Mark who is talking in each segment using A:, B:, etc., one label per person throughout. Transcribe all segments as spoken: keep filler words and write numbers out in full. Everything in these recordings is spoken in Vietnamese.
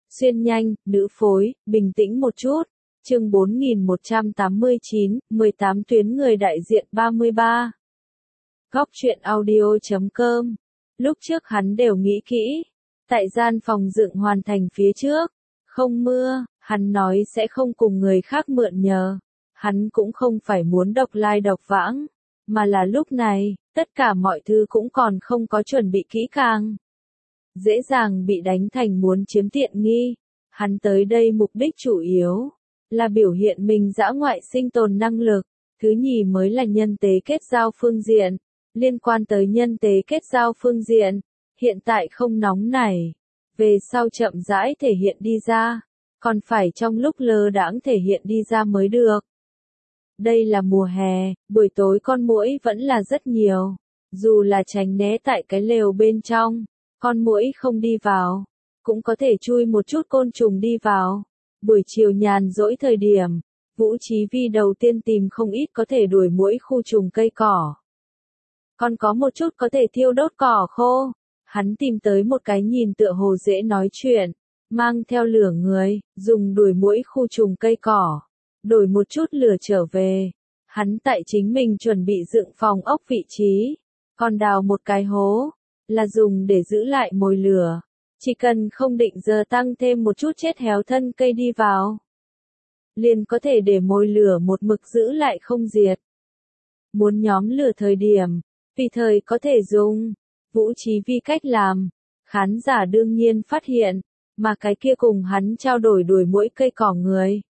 A: Xuyên nhanh, nữ phối, bình tĩnh một chút. Chương bốn nghìn một trăm tám mươi chín, mười tám tuyến người đại diện ba mươi ba. Góc truyện audio chấm com. Lúc trước hắn đều nghĩ kỹ. Tại gian phòng dựng hoàn thành phía trước. Không mưa, hắn nói sẽ không cùng người khác mượn nhờ. Hắn cũng không phải muốn độc lai độc vãng. Mà là lúc này, tất cả mọi thứ cũng còn không có chuẩn bị kỹ càng. Dễ dàng bị đánh thành muốn chiếm tiện nghi. Hắn tới đây mục đích chủ yếu là biểu hiện mình dã ngoại sinh tồn năng lực. Thứ nhì mới là nhân tế kết giao phương diện. Liên quan tới nhân tế kết giao phương diện, hiện tại không nóng nảy. Về sau chậm rãi thể hiện đi ra. Còn phải trong lúc lơ đãng thể hiện đi ra mới được. Đây là mùa hè, buổi tối con muỗi vẫn là rất nhiều. Dù là tránh né tại cái lều bên trong, con muỗi không đi vào. Cũng có thể chui một chút côn trùng đi vào. Buổi chiều nhàn rỗi thời điểm, Vũ Chí Vi đầu tiên tìm không ít có thể đuổi muỗi khu trùng cây cỏ. Còn có một chút có thể thiêu đốt cỏ khô. Hắn tìm tới một cái nhìn tựa hồ dễ nói chuyện, mang theo lửa người, dùng đuổi muỗi khu trùng cây cỏ. Đổi một chút lửa trở về. Hắn tại chính mình chuẩn bị dựng phòng ốc vị trí. Còn đào một cái hố, là dùng để giữ lại mồi lửa. Chỉ cần không định giờ tăng thêm một chút chết héo thân cây đi vào, liền có thể để mồi lửa một mực giữ lại không diệt. Muốn nhóm lửa thời điểm, tùy thời có thể dùng. Vũ Chí Vi cách làm, khán giả đương nhiên phát hiện, mà cái kia cùng hắn trao đổi đuổi muỗi cây cỏ người.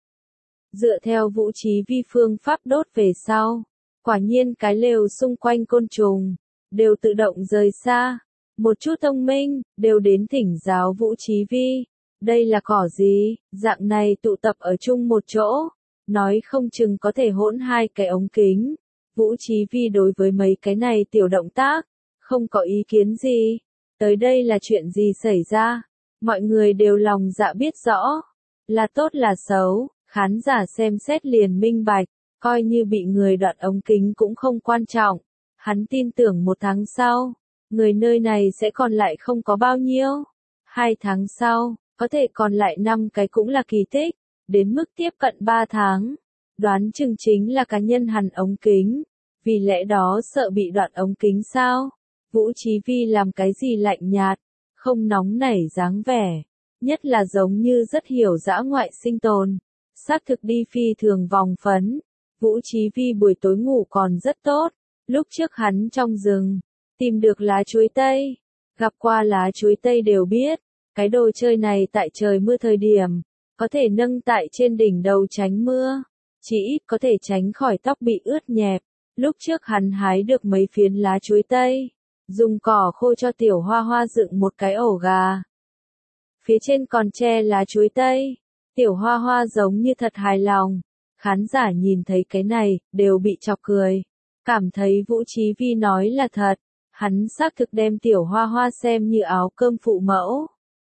A: Dựa theo Vũ Chí Vi phương pháp đốt về sau, quả nhiên cái lều xung quanh côn trùng, đều tự động rời xa. Một chút thông minh, đều đến thỉnh giáo Vũ Chí Vi. Đây là cỏ gì, dạng này tụ tập ở chung một chỗ. Nói không chừng có thể hỗn hai cái ống kính. Vũ Chí Vi đối với mấy cái này tiểu động tác, không có ý kiến gì. Tới đây là chuyện gì xảy ra? Mọi người đều lòng dạ biết rõ. Là tốt là xấu, khán giả xem xét liền minh bạch. Coi như bị người đoạn ống kính cũng không quan trọng. Hắn tin tưởng một tháng sau, người nơi này sẽ còn lại không có bao nhiêu. Hai tháng sau, có thể còn lại năm cái cũng là kỳ tích. Đến mức tiếp cận ba tháng, đoán chừng chính là cá nhân hằn ống kính. Vì lẽ đó sợ bị đoạn ống kính sao? Vũ Chí Vi làm cái gì lạnh nhạt, không nóng nảy dáng vẻ. Nhất là giống như rất hiểu dã ngoại sinh tồn. Xác thực đi phi thường vòng phấn. Vũ Chí Vi buổi tối ngủ còn rất tốt. Lúc trước hắn trong rừng, tìm được lá chuối tây. Gặp qua lá chuối tây đều biết, cái đồ chơi này tại trời mưa thời điểm, có thể nâng tại trên đỉnh đầu tránh mưa. Chỉ ít có thể tránh khỏi tóc bị ướt nhẹp. Lúc trước hắn hái được mấy phiến lá chuối tây, dùng cỏ khô cho tiểu hoa hoa dựng một cái ổ gà. Phía trên còn che lá chuối tây. Tiểu hoa hoa giống như thật hài lòng. Khán giả nhìn thấy cái này, đều bị chọc cười. Cảm thấy Vũ Chí Vi nói là thật. Hắn xác thực đem tiểu hoa hoa xem như áo cơm phụ mẫu.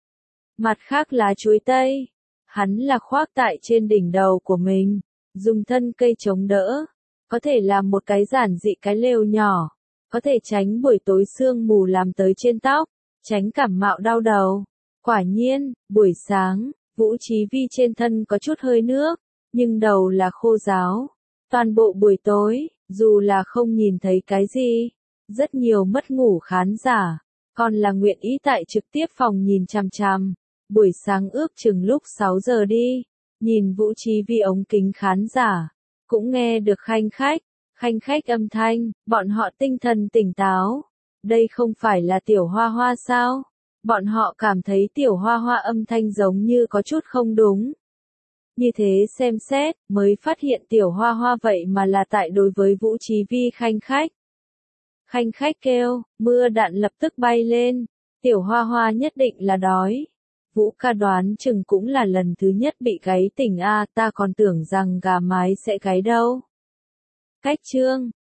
A: Mặt khác lá chuối tây, hắn là khoác tại trên đỉnh đầu của mình, dùng thân cây chống đỡ. Có thể làm một cái giản dị cái lều nhỏ. Có thể tránh buổi tối sương mù làm tới trên tóc, tránh cảm mạo đau đầu. Quả nhiên, buổi sáng, Vũ Chí Vi trên thân có chút hơi nước, nhưng đầu là khô ráo. Toàn bộ buổi tối, dù là không nhìn thấy cái gì, rất nhiều mất ngủ khán giả, còn là nguyện ý tại trực tiếp phòng nhìn chằm chằm. Buổi sáng ước chừng lúc sáu giờ đi, nhìn Vũ Chí Vi ống kính khán giả, cũng nghe được khanh khách, khanh khách âm thanh, bọn họ tinh thần tỉnh táo. Đây không phải là tiểu hoa hoa sao? Bọn họ cảm thấy tiểu hoa hoa âm thanh giống như có chút không đúng. Như thế xem xét, mới phát hiện tiểu hoa hoa vậy mà là tại đối với Vũ Chí Vi khanh khách. Khanh khách kêu, mưa đạn lập tức bay lên. Tiểu hoa hoa nhất định là đói. Vũ ca đoán chừng cũng là lần thứ nhất bị gáy tỉnh a, ta còn tưởng rằng gà mái sẽ gáy đâu. Cách chương